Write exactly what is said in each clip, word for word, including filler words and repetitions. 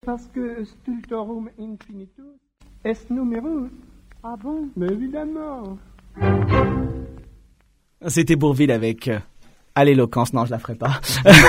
Parce que Stultorum Infinitus est numerus. Ah bon? Mais évidemment. C'était Bourvil avec euh, à l'éloquence. Non, je la ferai pas.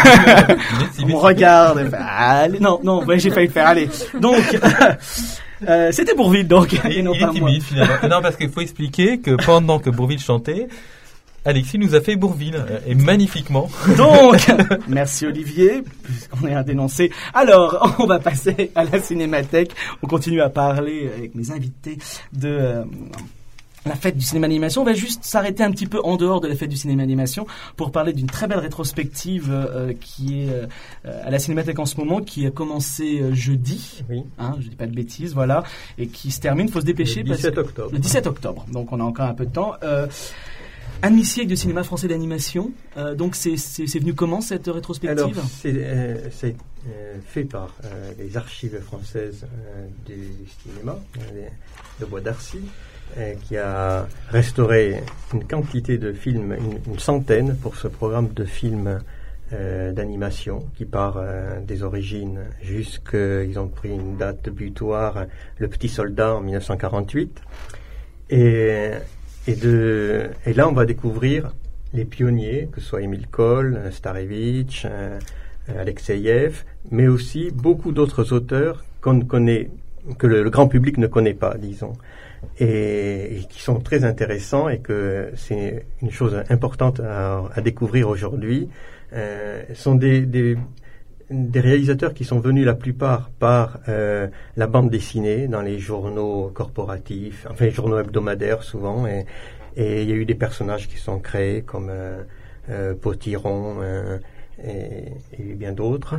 On me regarde. Fait, allez, non, non, ouais, j'ai failli le faire. Allez. Donc, euh, c'était Bourvil, donc. Il, il est timide, finalement. Non, parce qu'il faut expliquer que pendant que Bourvil chantait, Alexis nous a fait Bourvil, euh, et magnifiquement. Donc, merci Olivier, puisqu'on est un dénoncé. Alors, on va passer à la Cinémathèque. On continue à parler avec mes invités de euh, la fête du cinéma d'animation. On va juste s'arrêter un petit peu en dehors de la fête du cinéma d'animation pour parler d'une très belle rétrospective euh, qui est euh, à la Cinémathèque en ce moment, qui a commencé euh, jeudi. Oui. Hein, je dis pas de bêtises, voilà, et qui se termine. Faut se dépêcher. Le dix-sept parce que, octobre. Le dix-sept octobre. Donc, on a encore un peu de temps. Euh, Un demi-siècle de cinéma français d'animation. Euh, donc, c'est, c'est, c'est venu comment, cette rétrospective? Alors, c'est, euh, c'est euh, fait par euh, les archives françaises euh, du cinéma, euh, de Bois d'Arcy, euh, qui a restauré une quantité de films, une, une centaine, pour ce programme de films euh, d'animation qui part euh, des origines jusqu'ils ont pris une date butoir, Le Petit Soldat en dix-neuf cent quarante-huit. Et... Et, de, et là, on va découvrir les pionniers, que ce soit Émile Cohl, Starevitch, euh, Alexeïev, mais aussi beaucoup d'autres auteurs qu'on ne connaît, que le, le grand public ne connaît pas, disons, et, et qui sont très intéressants, et que c'est une chose importante à, à découvrir aujourd'hui. Euh, sont des, des des réalisateurs qui sont venus la plupart par euh, la bande dessinée dans les journaux corporatifs, enfin les journaux hebdomadaires souvent, et, et il y a eu des personnages qui sont créés comme euh, euh, Potiron euh, et, et bien d'autres.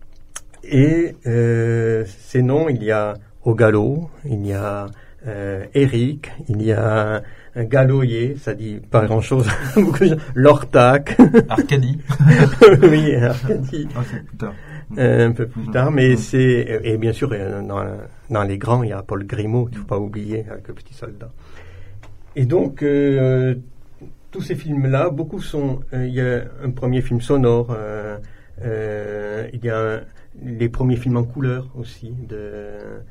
Et euh, ces noms, il y a Ogalo, il y a euh, Eric, il y a un Galoyer, ça dit pas grand-chose, Lortac, Arcadie. Oui, Arcadie. Ah, c'est plus tard. Euh, un peu plus tard, mais mmh. c'est... Et bien sûr, dans, dans les grands, il y a Paul Grimaud, il ne faut pas oublier, avec Le Petit Soldat. Et donc, euh, tous ces films-là, beaucoup sont... Euh, il y a un premier film sonore, euh, euh, il y a un, les premiers films en couleur aussi, de...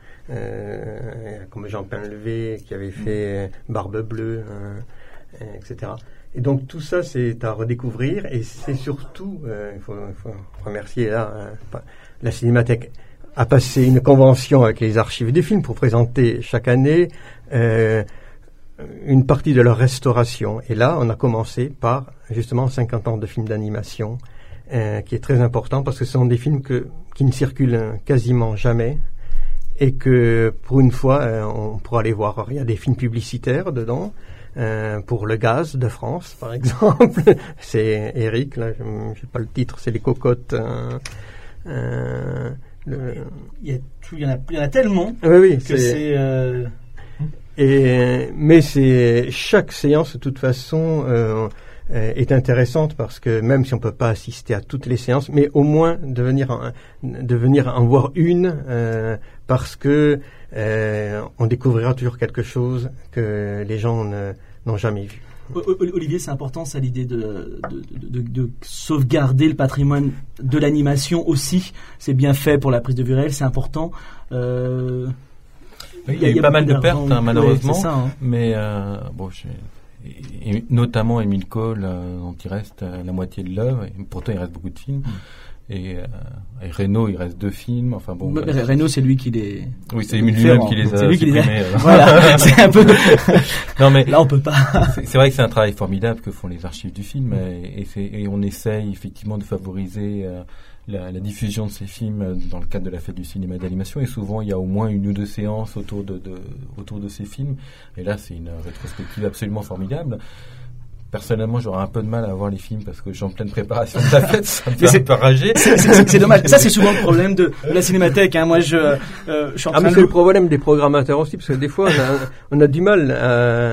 Euh, comme Jean Painlevé qui avait fait Barbe Bleue, euh, et cetera. Et donc tout ça c'est à redécouvrir, et c'est surtout, euh, il faut, faut remercier là, hein, la Cinémathèque a passé une convention avec les archives des films pour présenter chaque année euh, une partie de leur restauration. Et là on a commencé par justement cinquante ans de films d'animation, euh, qui est très important parce que ce sont des films que, qui ne circulent quasiment jamais. Et que pour une fois, euh, on pourra les voir. Alors, il y a des films publicitaires dedans, euh, pour le gaz de France, par exemple. C'est Eric, là, je n'ai pas le titre, c'est Les Cocottes. Euh, euh, le... il, y a tout, il, y en a, il y en a tellement oui, oui, que c'est... c'est... Euh... Et, mais c'est chaque séance, de toute façon... Euh, est intéressante parce que même si on ne peut pas assister à toutes les séances, mais au moins de venir en, de venir en voir une, euh, parce que euh, on découvrira toujours quelque chose que les gens ne, n'ont jamais vu. Olivier, c'est important ça, l'idée de, de, de, de sauvegarder le patrimoine de l'animation aussi. C'est bien fait pour la prise de vue réelle, c'est important. Euh, il y a, il y a eu pas mal de pertes, hein, malheureusement, ouais, ça, hein. mais euh, bon, j'ai... Et notamment Émile Cohl, euh, dont il reste euh, la moitié de l'œuvre, et pourtant il reste beaucoup de films. Mm. Et, euh, et Reynaud, il reste deux films. Enfin bon. Bah, Reynaud, c'est lui qui les. Oui, c'est lui-même qui les a c'est lui qui supprimés. Les a... Voilà, c'est un peu. Non mais là, on peut pas. c'est, c'est vrai que c'est un travail formidable que font les archives du film, et, et, c'est, et on essaye effectivement de favoriser euh, la, la diffusion de ces films dans le cadre de la fête du cinéma d'animation. Et souvent, il y a au moins une ou deux séances autour de, de autour de ces films. Et là, c'est une rétrospective absolument formidable. Personnellement, j'aurais un peu de mal à voir les films parce que je suis en pleine préparation de la fête, ça me fait c'est, un peu rager. C'est, c'est, c'est dommage. Ça, c'est souvent le problème de, de la Cinémathèque. Hein. Moi, je, euh, je suis en ah, train mais de... c'est le problème des programmateurs aussi, parce que des fois, on a, on a du mal à,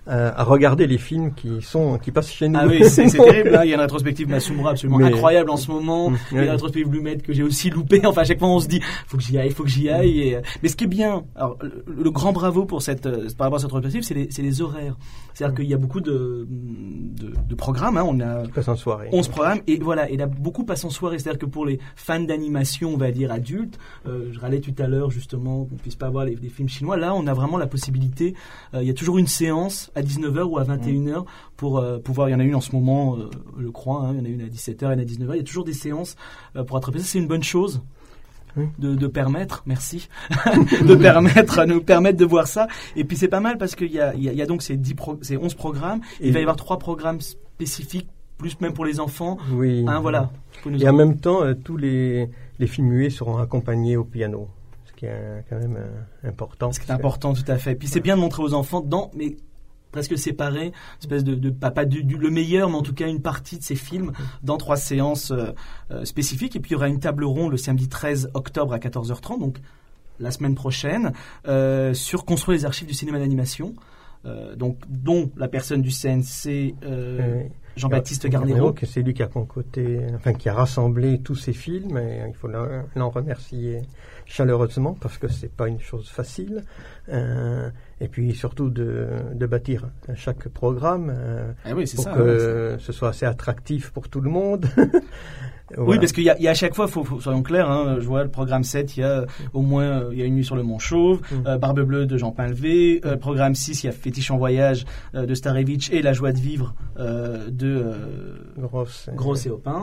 à, à regarder les films qui sont qui passent chez nous. Ah oui, c'est, c'est terrible. Hein. Il y a une rétrospective Massoumra absolument Mais... incroyable en ce moment. Mmh, Il y a une rétrospective Lumet que j'ai aussi loupée. Enfin, à chaque fois, on se dit, faut que j'y aille, faut que j'y aille. Et... Mais ce qui est bien, alors, le, le grand bravo pour cette, par rapport à cette rétrospective, c'est les, c'est les horaires. C'est-à-dire mmh. qu'il y a beaucoup de, de, de programmes. Hein. On a qui passent en soirée. onze programmes et voilà, et il y a beaucoup passent en soirée. C'est-à-dire que pour les fans d'animation, on va dire adultes, euh, je râlais tout à l'heure justement qu'on puisse pas voir les, les films chinois. Là, on a vraiment la possibilité. Euh, il y a toujours une séance à dix-neuf heures ou à vingt et une heures pour euh, pouvoir. Il y en a une en ce moment, euh, je crois. Hein, il y en a une à dix-sept heures et une à dix-neuf heures. Il y a toujours des séances euh, pour attraper ça. C'est une bonne chose. Oui. De, de permettre, merci, de permettre, nous permettre de voir ça. Et puis c'est pas mal parce qu'il y a, il y a, il y a donc ces, dix pro, ces onze programmes. Et il va y avoir trois programmes spécifiques, plus même pour les enfants. Oui. Hein, voilà. Et en même temps, euh, tous les, les films muets seront accompagnés au piano. Ce qui est quand même euh, important. Ce qui est important, tout à fait. Puis c'est bien de montrer aux enfants dans, mais presque séparé, une espèce de, de pas, pas du, du, le meilleur, mais en tout cas une partie de ces films dans trois séances euh, euh, spécifiques. Et puis il y aura une table ronde le samedi treize octobre à quatorze heures trente, donc la semaine prochaine, euh, sur construire les archives du cinéma d'animation. Euh, donc dont la personne du C N C, euh, Jean-Baptiste Garnero, que c'est lui qui a concocté, enfin qui a rassemblé tous ces films, et il faut l'en, l'en remercier chaleureusement parce que c'est pas une chose facile. Euh, et puis surtout de, de bâtir chaque programme euh, ah oui, c'est pour ça, que ouais, ce soit assez attractif pour tout le monde. Voilà. Oui, parce qu'il y a, il y a à chaque fois, faut, faut, soyons clairs, hein, je vois le programme sept, il y a au moins il y a Une nuit sur le Mont Chauve, mmh. euh, Barbe bleue de Jean Pinlevé, euh, programme six, il y a Fétiche en voyage euh, de Starevich et La joie de vivre euh, de euh, Grosse, Grosse et Opin.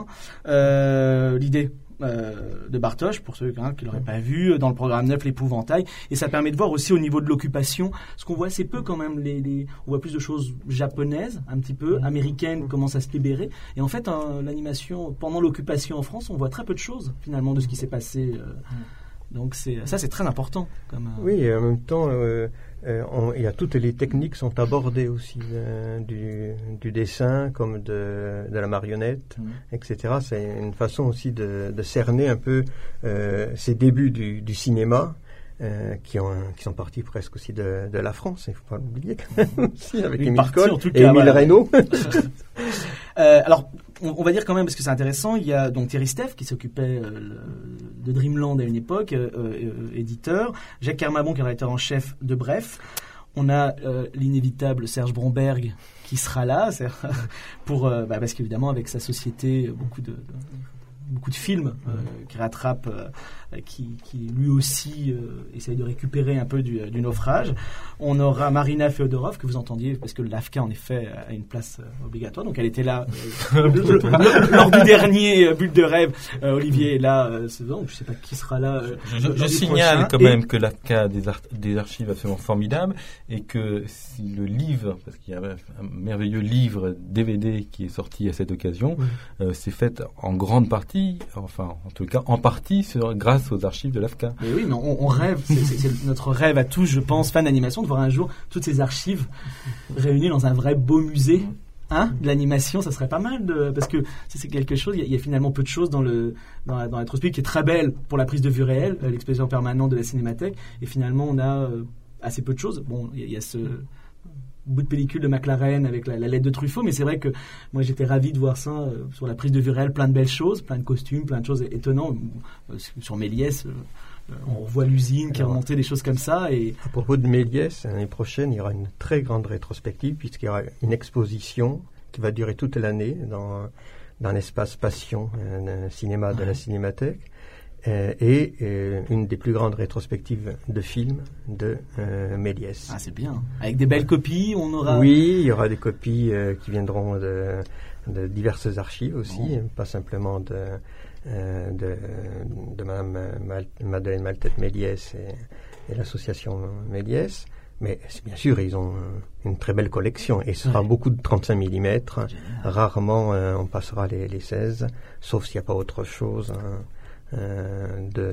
Euh, l'idée Euh, de Bartosz, pour ceux hein, qui l'auraient pas vu, dans le programme neuf, l'épouvantail, et ça permet de voir aussi au niveau de l'occupation, ce qu'on voit assez peu quand même, les, les, on voit plus de choses japonaises, un petit peu, américaines commencent à se libérer, et en fait hein, l'animation, pendant l'occupation en France, on voit très peu de choses finalement de ce qui s'est passé, euh, donc c'est, ça c'est très important. Comme, euh... Oui, et en même temps, euh, euh, on, il y a toutes les techniques sont abordées aussi, euh, du, du dessin comme de, de la marionnette, mmh. et cetera. C'est une façon aussi de, de cerner un peu euh, ces débuts du, du cinéma. Euh, qui, ont, qui sont partis presque aussi de, de la France, il ne faut pas l'oublier quand même aussi, avec Émile Coll et Émile voilà. Reynaud. euh, alors, on, on va dire quand même, parce que c'est intéressant, il y a donc Thierry Steff qui s'occupait euh, de Dreamland à une époque, euh, euh, éditeur, Jacques Kermabon qui est rédacteur en chef de Bref. On a euh, l'inévitable Serge Bromberg qui sera là, pour, euh, bah, parce qu'évidemment avec sa société, beaucoup de... de beaucoup de films euh, qui rattrapent, euh, qui, qui lui aussi euh, essaye de récupérer un peu du, du naufrage. On aura Marina Feodorov, que vous entendiez, parce que l'A F C A, en effet, a une place euh, obligatoire. Donc, elle était là euh, lors du dernier euh, Bulle de rêve. Euh, Olivier est là, euh, c'est bon, je ne sais pas qui sera là. Euh, je je signale prochain. Quand même et... que l'A F C A a des, ar- des archives absolument formidables et que si le livre, parce qu'il y a un merveilleux livre D V D qui est sorti à cette occasion, oui. euh, c'est fait en grande partie enfin, en tout cas, en partie sur, grâce aux archives de l'A F C A. Mais oui, mais on, on rêve, c'est, c'est, c'est notre rêve à tous, je pense, fans d'animation, de voir un jour toutes ces archives réunies dans un vrai beau musée. Hein, de l'animation, ça serait pas mal, de, parce que c'est, c'est quelque chose, il y, y a finalement peu de choses dans, le, dans, la, dans la rétrospective qui est très belle pour la prise de vue réelle, euh, l'exposition permanente de la Cinémathèque, et finalement on a euh, assez peu de choses. Bon, il y, y a ce... bout de pellicule de McLaren avec la, la lettre de Truffaut, mais c'est vrai que moi j'étais ravi de voir ça euh, sur la prise de vue réelle, plein de belles choses, plein de costumes, plein de choses étonnantes. Euh, sur Méliès, euh, on revoit l'usine qui a remonté des choses comme ça. Et... À propos de Méliès, l'année prochaine, il y aura une très grande rétrospective puisqu'il y aura une exposition qui va durer toute l'année dans, dans l'espace Passion, un cinéma de ouais. la Cinémathèque. Euh, et euh, une des plus grandes rétrospectives de films de euh, Méliès. Ah, c'est bien. Avec des belles copies, on aura... Oui, il y aura des copies euh, qui viendront de, de diverses archives aussi, bon. Pas simplement de, euh, de, de Mme Mal- Madeleine Maltête-Méliès et, et l'association Méliès. Mais bien sûr, ils ont une très belle collection et ce sera ouais. beaucoup de trente-cinq millimètres. Rarement euh, on passera les, les seize, sauf s'il n'y a pas autre chose... Hein. Euh, de,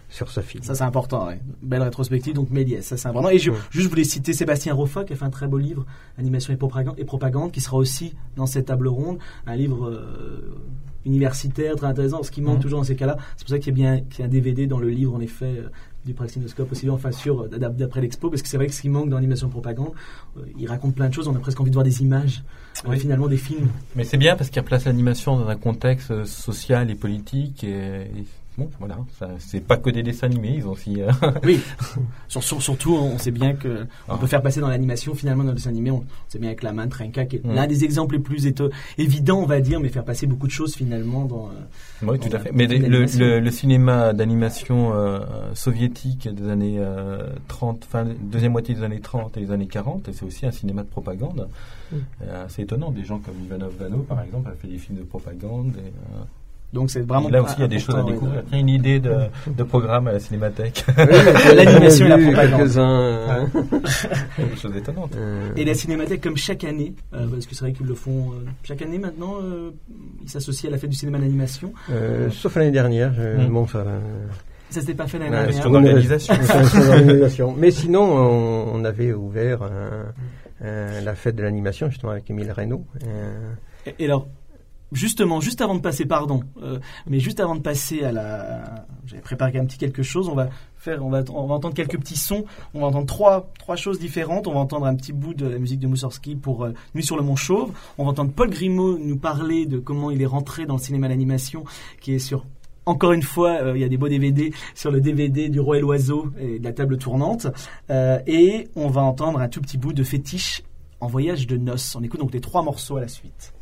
sur ce film. Ça, c'est important, ouais. Belle rétrospective, donc Méliès, ça, c'est important. Et je, Ouais. juste, je voulais citer Sébastien Roffa, qui a fait un très beau livre, Animation et propagande, et propagande, qui sera aussi dans cette table ronde. Un livre euh, universitaire, très intéressant, ce qui manque mmh. toujours dans ces cas-là. C'est pour ça qu'il y a bien qu'il y a un D V D dans le livre, en effet, euh, du Praxinoscope, aussi bien, enfin, sur, d'après l'expo, parce que c'est vrai que ce qui manque dans l'animation et propagande, euh, il raconte plein de choses, on a presque envie de voir des images, oui. euh, finalement, des films. Mais c'est bien, parce qu'il replace l'animation dans un contexte social et politique, et... et... Bon, voilà, ça, c'est pas que des dessins animés, ils ont aussi... Euh... Oui, sur, sur, surtout, on sait bien qu'on ah. peut faire passer dans l'animation, finalement, dans le dessin animé, on sait bien avec La Main de Trenka, qui est mmh. l'un des exemples les plus éto- évidents, on va dire, mais faire passer beaucoup de choses, finalement, dans... Oui, dans tout à fait. Mais le, le, le cinéma d'animation euh, soviétique des années euh, trente, fin, deuxième moitié des années trente et des années quarante, et c'est aussi un cinéma de propagande. Mmh. Euh, c'est étonnant, des gens comme Ivanov Vano, par exemple, a fait des films de propagande, et... Euh, Donc c'est vraiment et là aussi il y a des choses à découvrir. Il y a une idée de, de programme à la Cinémathèque. Oui, l'animation et la propagande. Quelques-uns. Des choses étonnantes. Euh... Et la Cinémathèque, comme chaque année, euh, parce que c'est vrai qu'ils le font euh, chaque année maintenant, euh, ils s'associent à la fête du cinéma d'animation. Euh, sauf l'année dernière. Euh, mmh. Bon, ça. Euh... Ça s'était pas fait l'année ouais, dernière. C'est une organisation. organisation. Mais sinon, on, on avait ouvert un, un, la fête de l'animation justement avec Émile Reynaud. Euh... Et, et alors. Justement, juste avant de passer, pardon, euh, mais juste avant de passer à la, j'avais préparé un petit quelque chose. On va faire, on va, on va entendre quelques petits sons. On va entendre trois, trois choses différentes. On va entendre un petit bout de la musique de Moussorgsky pour euh, Nuit sur le Mont Chauve. On va entendre Paul Grimaud nous parler de comment il est rentré dans le cinéma d'animation, qui est sur. Encore une fois, euh, il y a des beaux D V D sur le D V D du Roi et l'Oiseau et de la table tournante. Euh, et on va entendre un tout petit bout de Fétiche en voyage de noces. On écoute donc les trois morceaux à la suite.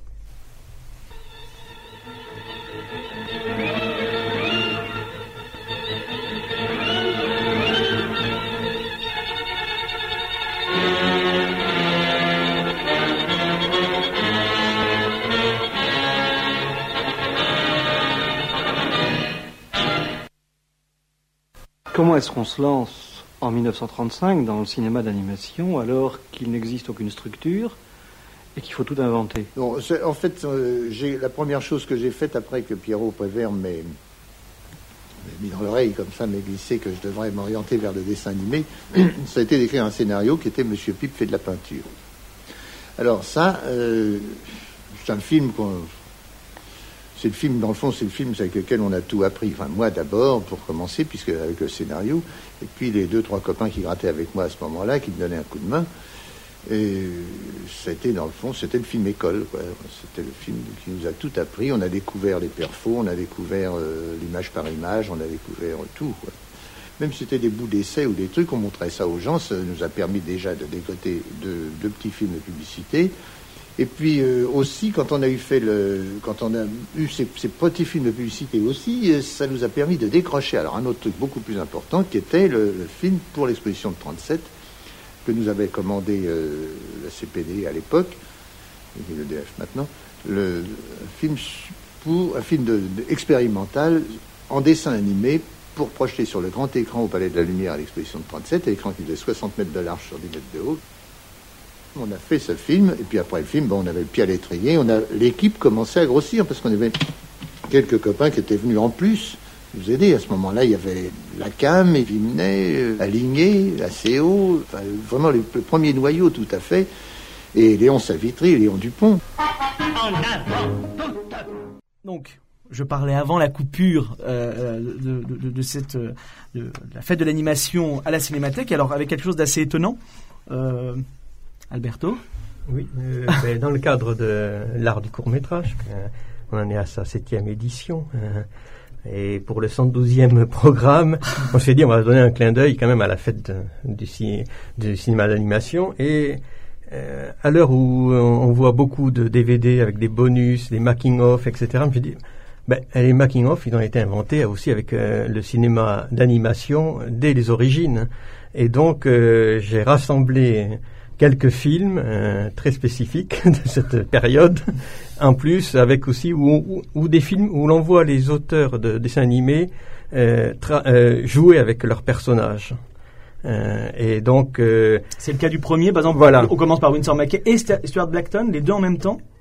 Comment est-ce qu'on se lance en dix-neuf cent trente-cinq dans le cinéma d'animation alors qu'il n'existe aucune structure et qu'il faut tout inventer? Bon, en fait, euh, j'ai, la première chose que j'ai faite après que Pierrot Prévert m'ait, m'ait mis dans l'oreille, comme ça, m'ait glissé que je devrais m'orienter vers le dessin animé, ça a été d'écrire un scénario qui était Monsieur Pipe fait de la peinture. Alors ça, euh, c'est un film qu'on... C'est le film, dans le fond, c'est le film avec lequel on a tout appris. Enfin, moi d'abord, pour commencer, puisque avec le scénario, et puis les deux, trois copains qui grattaient avec moi à ce moment-là, qui me donnaient un coup de main. Et c'était, dans le fond, c'était le film école, quoi. C'était le film qui nous a tout appris. On a découvert les perfos, on a découvert euh, l'image par image, on a découvert tout, quoi. Même si c'était des bouts d'essais ou des trucs, on montrait ça aux gens. Ça nous a permis déjà de décoter deux, deux petits films de publicité. Et puis euh, aussi, quand on a eu fait le, quand on a eu ces, ces petits films de publicité aussi, euh, ça nous a permis de décrocher. Alors un autre truc beaucoup plus important, qui était le, le film pour l'exposition de trente-sept que nous avait commandé euh, la C P D à l'époque, et le D F maintenant, le, le film pour un film de, de, expérimental en dessin animé pour projeter sur le grand écran au Palais de la Lumière à l'exposition de trente-sept, un écran qui faisait soixante mètres de large sur dix mètres de haut. On a fait ce film, et puis après le film, bon, on avait le pied à l'étrier, on a, l'équipe commençait à grossir, parce qu'on avait quelques copains qui étaient venus en plus nous aider. À ce moment-là, il y avait la Cam, Vimnet, Aligné, la C O, enfin, vraiment le, le premier noyau tout à fait, et Léon Savitry, Léon Dupont. Donc, je parlais avant la coupure euh, de, de, de, cette, de, de la fête de l'animation à la Cinémathèque, alors avec quelque chose d'assez étonnant. Euh, Alberto? Oui, euh, ben, dans le cadre de l'art du court-métrage, euh, on en est à sa septième édition, euh, et pour le cent douzième programme, on s'est dit on va donner un clin d'œil quand même à la fête de, du, ci, du cinéma d'animation, et euh, à l'heure où on, on voit beaucoup de D V D avec des bonus, des making-of, et cetera, je me suis dit, ben, les making-of, ils ont été inventés aussi avec euh, le cinéma d'animation dès les origines, et donc euh, j'ai rassemblé quelques films euh, très spécifiques de cette période, en plus avec aussi où, où, où des films où l'on voit les auteurs de dessins animés euh, tra- euh, jouer avec leurs personnages. Euh, et donc euh, c'est le cas du premier, par exemple. Voilà. On commence par Winsor McCay et Stuart Blackton, les deux en même temps.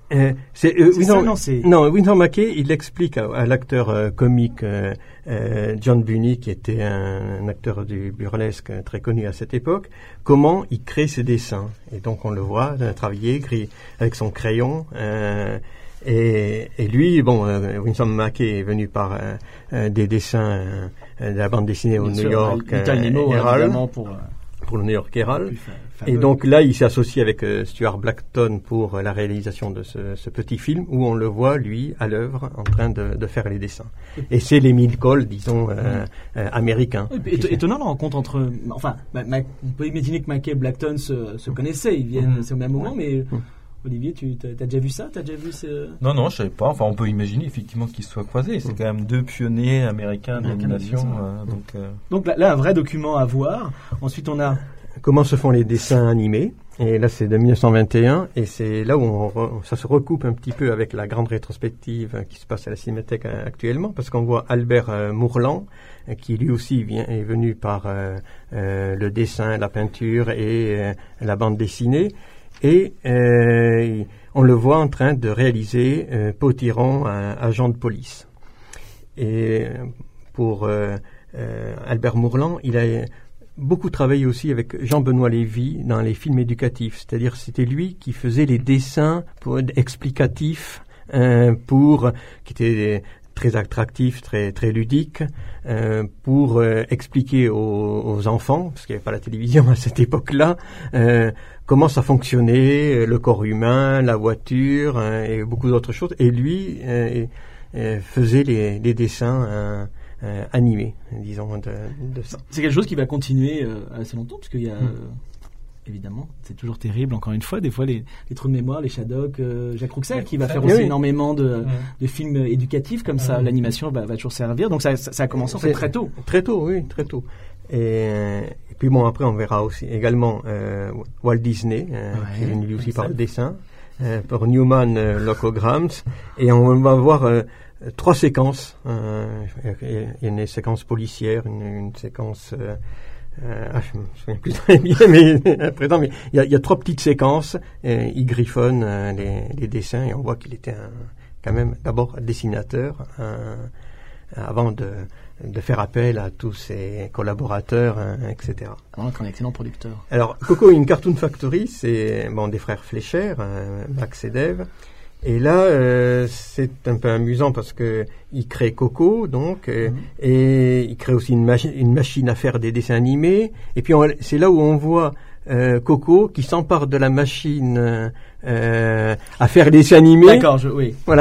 Euh, c'est, euh, c'est oui, ça, non, non, c'est... non, Winsor McCay, il explique à, à l'acteur euh, comique euh, euh, John Bunny, qui était un, un acteur du burlesque euh, très connu à cette époque, comment il crée ses dessins. Et donc on le voit euh, travailler gris, avec son crayon. Euh, et, et lui, bon, euh, Winsor McCay est venu par euh, euh, des dessins euh, de la bande dessinée au Bien New sûr, York euh, Little Nemo, Herald, évidemment, pour, euh, pour le New York Herald. plus fa- Et fameux. donc là, il s'est associé avec euh, Stuart Blackton pour euh, la réalisation de ce, ce petit film où on le voit, lui, à l'œuvre, en train de, de faire les dessins. Et c'est l'Emile Cole, disons, euh, euh, américain. Oui, éto- étonnant la rencontre entre. Enfin, Ma- Ma- on peut imaginer que McCay et Blackton se, se connaissaient, ils viennent, c'est au même moment, mais Mm. Olivier, tu t'as, t'as déjà vu ça? T'as déjà vu ce. Non, non, je savais pas. Enfin, on peut imaginer effectivement qu'ils se soient croisés. C'est quand même deux pionniers américains de l'animation. Euh, donc, euh... Donc là, là, un vrai document à voir. Ensuite, on a. Comment se font les dessins animés. Et là, c'est de mille neuf cent vingt et un. Et c'est là où on re- ça se recoupe un petit peu avec la grande rétrospective euh, qui se passe à la Cinémathèque euh, actuellement, parce qu'on voit Albert euh, Mourlan, euh, qui lui aussi vient, est venu par euh, euh, le dessin, la peinture et euh, la bande dessinée. Et euh, on le voit en train de réaliser euh, Potiron, un agent de police. Et euh, pour euh, euh, Albert Mourlan, il a beaucoup travaillé aussi avec Jean-Benoît Lévy dans les films éducatifs. C'est-à-dire c'était lui qui faisait les dessins pour, explicatifs euh, pour qui étaient très attractifs, très très ludiques, euh, pour euh, expliquer aux, aux enfants, parce qu'il n'y avait pas la télévision à cette époque-là, euh, comment ça fonctionnait, le corps humain, la voiture euh, et beaucoup d'autres choses. Et lui euh, euh, faisait les, les dessins euh, euh, animés, disons, de, de ça. C'est quelque chose qui va continuer euh, assez longtemps, parce qu'il y a. Euh, évidemment, c'est toujours terrible, encore une fois, des fois les, les trous de mémoire, les Shadocks, euh, Jacques Rouxel, qui va faire oui, aussi oui. énormément de, Mm. de films éducatifs, comme ça, l'animation va, va toujours servir. Donc ça, ça, ça a commencé en fait C'est- très tôt. Très tôt, oui, très tôt. Et, euh, et puis bon, après on verra aussi également euh, Walt Disney, euh, Ouais, qui est venu lui aussi ça. par le dessin, euh, par Newman euh, Locograms, et on va voir euh, trois séquences. Euh, il y a une séquence policière, une, une séquence... Euh, euh, ah, je me souviens plus très bien, mais à présent, mais il y a, il y a trois petites séquences. Euh, il griffonne euh, les, les dessins et on voit qu'il était un, quand même d'abord dessinateur un, avant de, de faire appel à tous ses collaborateurs, hein, et cetera. Alors qu'un excellent producteur. Alors, Coco in Cartoon Factory, c'est bon, des frères Fleischer, hein, Max et Dave. Et là, euh, c'est un peu amusant parce que il crée Coco, donc, euh, Mm-hmm. et il crée aussi une, machi- une machine à faire des dessins animés. Et puis, on- c'est là où on voit euh, Coco qui s'empare de la machine euh, à faire des dessins animés. D'accord, je, oui. Voilà.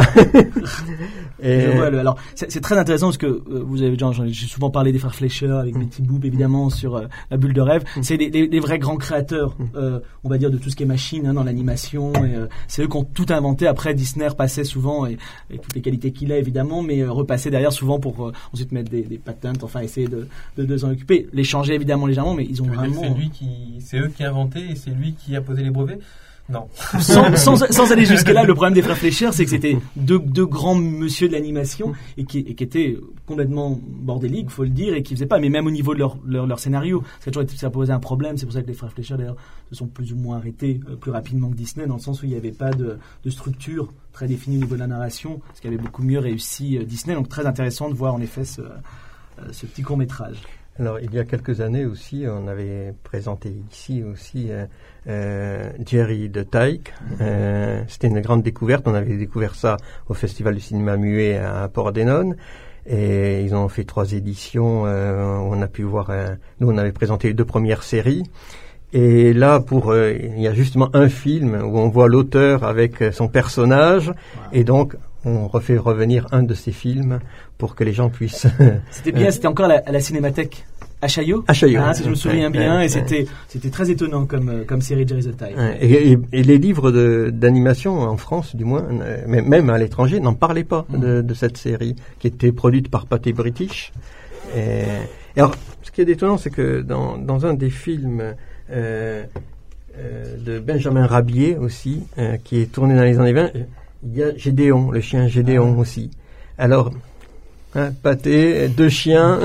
Et, Je vois le- alors, c'est, c'est très intéressant parce que euh, vous avez déjà, j'en ai- j'ai souvent parlé des frères Fleischer avec Betty Boop évidemment sur euh, la bulle de rêve. C'est des, des- des vrais grands créateurs, euh, on va dire, de tout ce qui est machine hein, dans l'animation. Et, euh, c'est eux qui ont tout inventé. Après, Disney repassait souvent et, et toutes les qualités qu'il a évidemment, mais euh, repassait derrière souvent pour euh, ensuite mettre des, des patents, enfin essayer de, de, de s'en occuper. Les changer évidemment légèrement, mais ils ont Tu veux dire que vraiment. c'est lui qui, c'est eux qui a inventé et c'est lui qui a posé les brevets. Non. sans, sans, sans aller jusque là, le problème des frères Fleischer, c'est que c'était deux, deux grands monsieur de l'animation et qui, et qui étaient complètement bordéliques, faut le dire, et qui faisaient pas, mais même au niveau de leur, leur, leur scénario, ça a toujours été, ça a posé un problème. C'est pour ça que les frères Fleischer d'ailleurs se sont plus ou moins arrêtés euh, plus rapidement que Disney, dans le sens où il n'y avait pas de, de structure très définie au niveau de la narration, ce qui avait beaucoup mieux réussi euh, Disney. Donc très intéressant de voir en effet ce, euh, ce petit court métrage. Alors, il y a quelques années aussi, on avait présenté ici aussi euh, euh, Jerry de Tyke. Euh, c'était une grande découverte. On avait découvert ça au Festival du cinéma muet à Port-des-Nonnes. Et ils ont fait trois éditions. Euh, on a pu voir... Euh, nous, on avait présenté les deux premières séries. Et là, pour, euh, il y a justement un film où on voit l'auteur avec euh, son personnage. Wow. Et donc, on refait revenir un de ces films pour que les gens puissent... C'était bien, c'était encore à la, à la Cinémathèque à Chaillot. À Chaillot. Hein, si je me souviens ouais, bien, ouais, et c'était, ouais. c'était très étonnant comme, comme série Jerry the Tyke. Ouais, et, et, et les livres de, d'animation en France, du moins, euh, même à l'étranger, n'en parlaient pas mmh. de, de cette série qui était produite par Pathé British. Et, et alors, ce qui est étonnant, c'est que dans, dans un des films euh, euh, de Benjamin Rabier aussi, euh, qui est tourné dans les années vingt, il y a Gédéon, le chien Gédéon ah. aussi. Alors, hein, Pathé, deux chiens,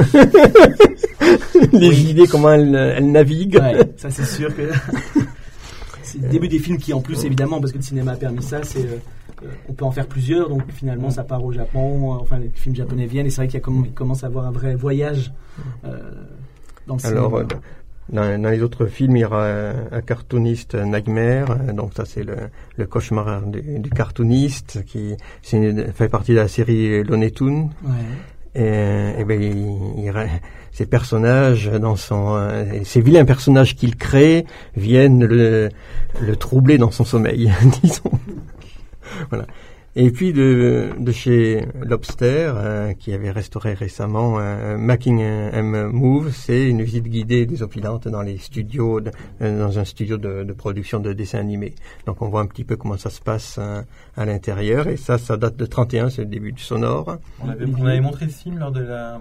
les oui. idées, comment elles, elles naviguent. Ouais, ça c'est sûr que c'est le début des films qui, en plus, évidemment, parce que le cinéma a permis ça, c'est euh, euh, on peut en faire plusieurs, donc finalement ça part au Japon, euh, enfin les films japonais viennent, et c'est vrai qu'il y a comme, il commence à avoir un vrai voyage euh, dans le Alors, cinéma. euh, dans, dans les autres films, il y aura un, un cartooniste Nightmare, euh, donc ça c'est le, le cauchemar du, du cartooniste, qui c'est une, fait partie de la série Looney Tunes. Ouais. Et, et ben, il, il, ces personnages, dans son, euh, ces vilains personnages qu'il crée, viennent le, le troubler dans son sommeil, disons. Voilà. Et puis de, de chez Lobster, euh, qui avait restauré récemment euh, Making a Move, c'est une visite guidée désopilante dans les studios, de, euh, dans un studio de, de production de dessins animés. Donc on voit un petit peu comment ça se passe euh, à l'intérieur. Et ça, ça date de trente et un, c'est le début du sonore. On avait, on avait montré ce film lors de la...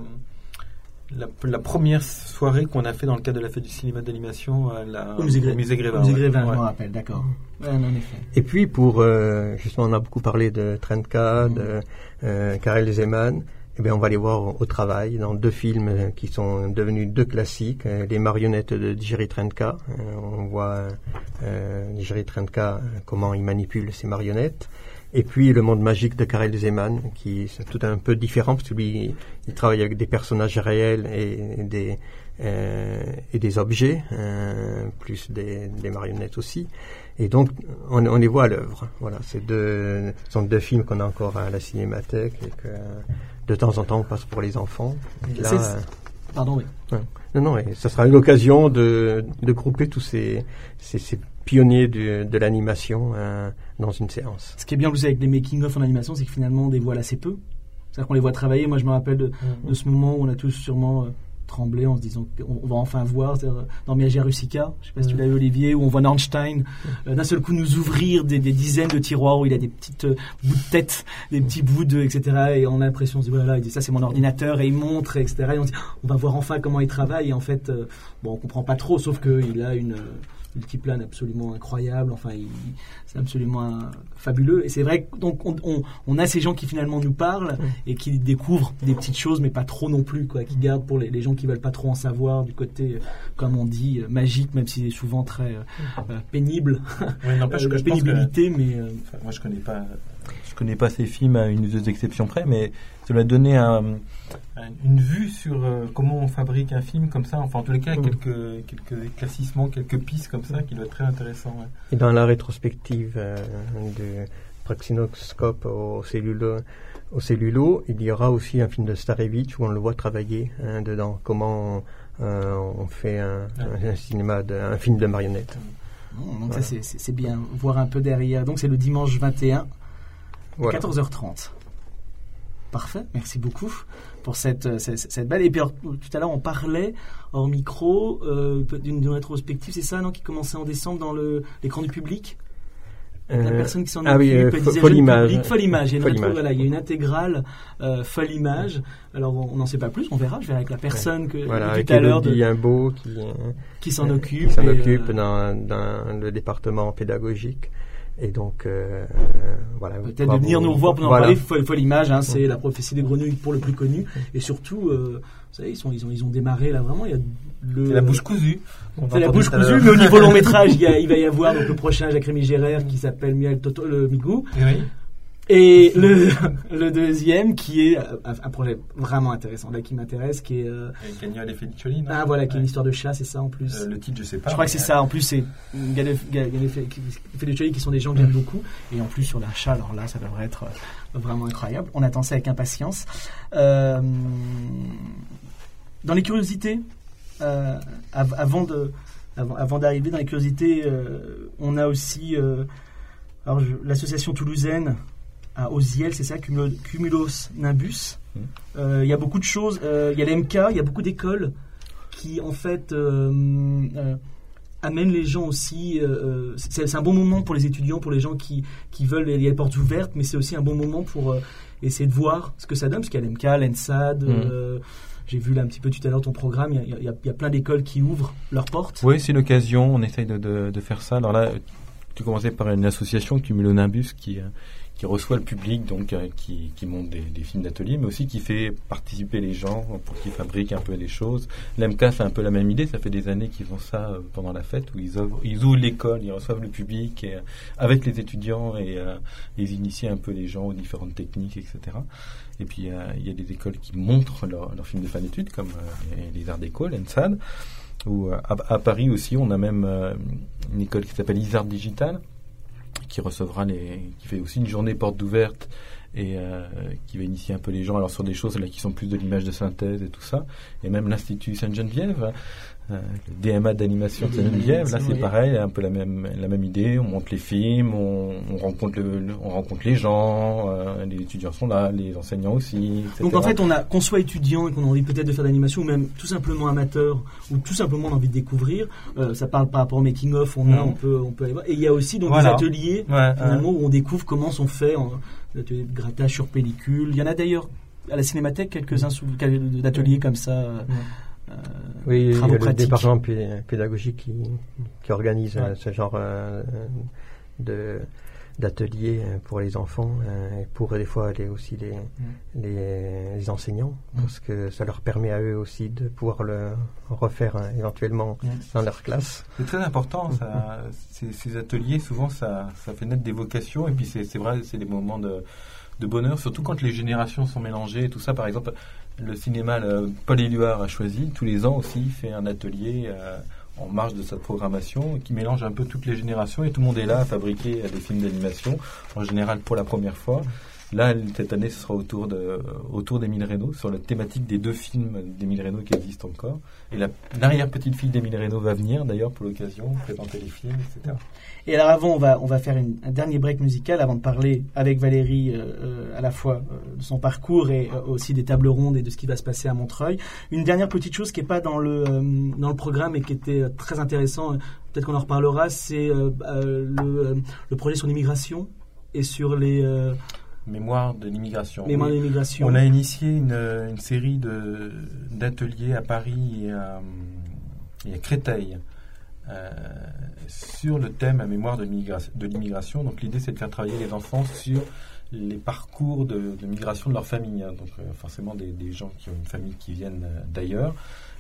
La, la première soirée qu'on a fait dans le cadre de la fête du cinéma d'animation à la, au musée, Gré- au musée Grévin. Au musée ouais. Grévin, Ouais. je me rappelle, d'accord. Ouais, en effet. Et puis pour, euh, justement, on a beaucoup parlé de Trnka, mmh. de euh, Karel Zeman. Eh bien, on va les voir au, au travail dans deux films qui sont devenus deux classiques. Euh, les marionnettes de Jiří Trnka. Euh, on voit euh, Jiří Trnka, comment il manipule ses marionnettes. Et puis le monde magique de Karel Zeman, qui est tout un peu différent, parce que lui, il travaille avec des personnages réels et des, euh, et des objets, euh, plus des, des marionnettes aussi. Et donc, on, on les voit à l'œuvre. Voilà, c'est deux, ce sont deux films qu'on a encore à la cinémathèque et que de temps en temps on passe pour les enfants. Et là, euh, Pardon, oui. Ouais. Non, non, et ça sera une occasion de, de grouper tous ces, ces, ces pionniers de, de l'animation euh, dans une séance. Ce qui est bien plus avec les making-of en animation, c'est que finalement on les voit assez peu. C'est-à-dire qu'on les voit travailler. Moi, je me rappelle de, mm-hmm. de ce moment où on a tous sûrement euh, tremblé en se disant qu'on va enfin voir, c'est-à-dire dans Miyagi Rusika, je ne sais pas si tu l'as vu, Olivier, où on voit Nornstein euh, d'un seul coup nous ouvrir des, des dizaines de tiroirs où il a des petites euh, bouts de tête, des petits bouts de, et cetera. Et on a l'impression, on se dit, voilà, il dit ça c'est mon ordinateur, et il montre, et cetera. Et on se dit, on va voir enfin comment il travaille. Et en fait, euh, bon, on comprend pas trop, sauf qu'il a une... Euh, multiplane absolument incroyable, enfin il, c'est absolument un, fabuleux, et c'est vrai que donc on, on, on a ces gens qui finalement nous parlent et qui découvrent des petites choses mais pas trop non plus, quoi, qui gardent pour les, les gens qui veulent pas trop en savoir du côté, comme on dit, magique, même s'il est souvent très euh, pénible. Oui, n'empêche euh, que la je pense pénibilité, que, mais euh, enfin, moi je connais pas je connais pas ces films à une ou deux exceptions près, mais ça m'a donné un, un, une vue sur euh, comment on fabrique un film comme ça, enfin en tous les cas, mmh. quelques, quelques éclaircissements, quelques pistes comme ça qui doivent être très intéressants. Ouais. Et dans la rétrospective euh, du Praxinoscope au cellulo, au cellulo, il y aura aussi un film de Starevich où on le voit travailler hein, dedans, comment on, euh, on fait un, ouais. un, un cinéma, de, un film de marionnettes. Mmh, donc voilà. Ça c'est, c'est, c'est bien, voir un peu derrière. Donc c'est le dimanche vingt et un, voilà. quatorze heures trente. Parfait, merci beaucoup pour cette, cette, cette balle. Et puis alors, tout à l'heure, on parlait hors micro euh, d'une, d'une rétrospective, c'est ça, non, qui commençait en décembre dans le, l'écran du public. Euh, la personne qui s'en ah occupe, oui, euh, elle disait Folle Image. Public, Folle Image. Il y a une, Folle rétro, image. Voilà, il y a une intégrale euh, Folle Image. Alors, on n'en sait pas plus, on verra. Je verrai avec la personne que voilà, tout à l'heure de Imbeau qui, qui s'en euh, occupe, qui s'en et, occupe euh, dans, dans le département pédagogique. Et donc, euh, voilà. Peut-être de venir nous revoir pour en voilà. parler. Folle, Folle Image, hein, c'est la prophétie des grenouilles pour le plus connu. Et surtout, euh, vous savez, ils, sont, ils, ont, ils ont démarré là vraiment. Il y a le... C'est la bouche cousue. C'est la bouche cousue, mais au niveau long métrage, il, y a, il va y avoir donc, le prochain Jacques Rémy Gérard qui s'appelle Miel Toto, le Migou. Oui. Et le, le deuxième qui est un, un projet vraiment intéressant, là qui m'intéresse, qui est... Euh, Avec Gagnol et Feliccioli, non ? Ah voilà, qui est ouais. une histoire de chat, c'est ça en plus. Euh, le titre, je sais pas. Je crois que c'est ça, en plus c'est Gagnol et Feliccioli qui sont des gens que j'aime beaucoup. Et en plus sur un chat, alors là ça devrait être vraiment incroyable. On attend ça avec impatience. Euh, dans les curiosités, euh, av- avant, de, avant, avant d'arriver dans les curiosités, euh, on a aussi euh, alors je, l'association toulousaine à Oziel, c'est ça, Cumulus Nimbus. Il mmh. euh, y a beaucoup de choses. Il euh, y a l'M K, il y a beaucoup d'écoles qui, en fait, euh, euh, amènent les gens aussi. Euh, c'est, c'est un bon moment pour les étudiants, pour les gens qui, qui veulent. Il y a les portes ouvertes, mais c'est aussi un bon moment pour euh, essayer de voir ce que ça donne. Parce qu'il y a l'M K, l'ENSAD. Mmh. Euh, j'ai vu là un petit peu tout à l'heure ton programme. Il y a, il y a, il y a plein d'écoles qui ouvrent leurs portes. Oui, c'est l'occasion. On essaye de, de, de faire ça. Alors là, tu commençais par une association, Cumulonimbus, qui. Euh, qui reçoit le public, donc euh, qui, qui monte des, des films d'atelier, mais aussi qui fait participer les gens pour qu'ils fabriquent un peu des choses. L'E M K, c'est un peu la même idée. Ça fait des années qu'ils font ça euh, pendant la fête, où ils ouvrent, ils ouvrent l'école, ils reçoivent le public et, euh, avec les étudiants et euh, ils initient un peu les gens aux différentes techniques, et cetera. Et puis il euh, y a des écoles qui montrent leurs leur films de fin d'études, comme euh, les Arts Déco, l'E N S A D. Ou euh, à, à Paris aussi, on a même euh, une école qui s'appelle Isart Digital, qui recevra les, qui fait aussi une journée porte ouverte et euh, qui va initier un peu les gens alors sur des choses là qui sont plus de l'image de synthèse et tout ça. Et même l'Institut Sainte-Geneviève, euh, le D M A d'animation de Sainte-Geneviève, là c'est oui. pareil, un peu la même la même idée. On monte les films, on, on rencontre le, le, on rencontre les gens, euh, les étudiants sont là, les enseignants aussi, et cetera. Donc en fait, on a qu'on soit étudiant et qu'on a envie peut-être de faire d'animation, ou même tout simplement amateur, ou tout simplement on a envie de découvrir. Euh, ça parle par rapport au making of, on a, mmh. on peut, on peut aller voir. Et il y a aussi donc voilà. des ateliers ouais, finalement ouais. où on découvre comment sont faits. En, l'atelier de grattage sur pellicule. Il y en a d'ailleurs à la Cinémathèque quelques-uns d'ateliers comme ça. Euh, oui, il y a le département pédagogique qui, qui organise ouais. ce genre euh, de d'ateliers pour les enfants, euh, pour des fois les, aussi les, mm. les, les enseignants, mm. parce que ça leur permet à eux aussi de pouvoir le refaire hein, éventuellement mm. dans leur classe. C'est très important, ça, mm. ces, ces ateliers, souvent ça, ça fait naître des vocations, et puis c'est, c'est vrai, c'est des moments de, de bonheur, surtout quand les générations sont mélangées et tout ça. Par exemple, le cinéma, le Paul Éluard a choisi, tous les ans aussi, il fait un atelier euh, en marge de sa programmation qui mélange un peu toutes les générations, et tout le monde est là à fabriquer des films d'animation, en général pour la première fois. Là, cette année, ce sera autour, de, autour d'Émile Reynaud, sur la thématique des deux films d'Émile Reynaud qui existent encore. Et la, l'arrière-petite-fille d'Émile Reynaud va venir, d'ailleurs, pour l'occasion, présenter les films, et cetera. Et alors avant, on va, on va faire une, un dernier break musical avant de parler avec Valérie euh, à la fois euh, de son parcours et euh, aussi des tables rondes et de ce qui va se passer à Montreuil. Une dernière petite chose qui n'est pas dans le, euh, dans le programme et qui était très intéressant, peut-être qu'on en reparlera, c'est euh, euh, le, le projet sur l'immigration et sur les... Euh, Mémoire de l'immigration. Mémoire oui. de l'immigration. On a initié une, une série de, d'ateliers à Paris et à, et à Créteil euh, sur le thème mémoire de l'immigration, de l'immigration. Donc l'idée, c'est de faire travailler les enfants sur les parcours de, de migration de leur famille. Hein. Donc euh, forcément des, des gens qui ont une famille qui viennent euh, d'ailleurs.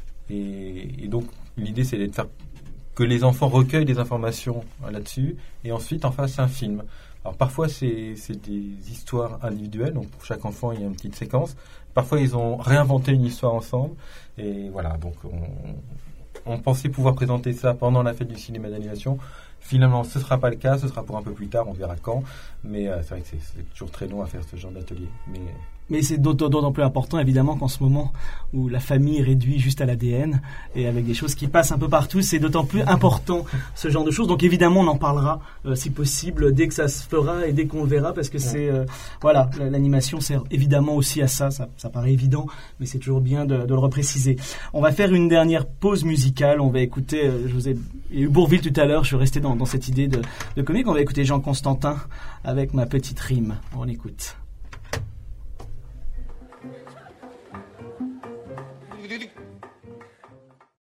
Et, et donc l'idée, c'est de faire que les enfants recueillent des informations euh, là-dessus et ensuite en fassent un film. Alors parfois c'est, c'est des histoires individuelles, donc pour chaque enfant il y a une petite séquence. Parfois ils ont réinventé une histoire ensemble, et voilà, donc on, on pensait pouvoir présenter ça pendant la fête du cinéma d'animation. Finalement ce ne sera pas le cas, ce sera pour un peu plus tard, on verra quand, mais euh, c'est vrai que c'est, c'est toujours très long à faire ce genre d'atelier. Mais, mais c'est d'autant, d'autant plus important évidemment qu'en ce moment où la famille est réduite juste à l'A D N et avec des choses qui passent un peu partout, c'est d'autant plus important ce genre de choses. Donc évidemment on en parlera euh, si possible dès que ça se fera et dès qu'on le verra, parce que c'est euh, voilà, l'animation sert évidemment aussi à ça, ça, ça paraît évident, mais c'est toujours bien de, de le repréciser. On va faire une dernière pause musicale, on va écouter, euh, je vous ai, il y a eu Bourvil tout à l'heure, je suis resté dans, dans cette idée de, de comique, on va écouter Jean Constantin avec Ma petite rime, on écoute.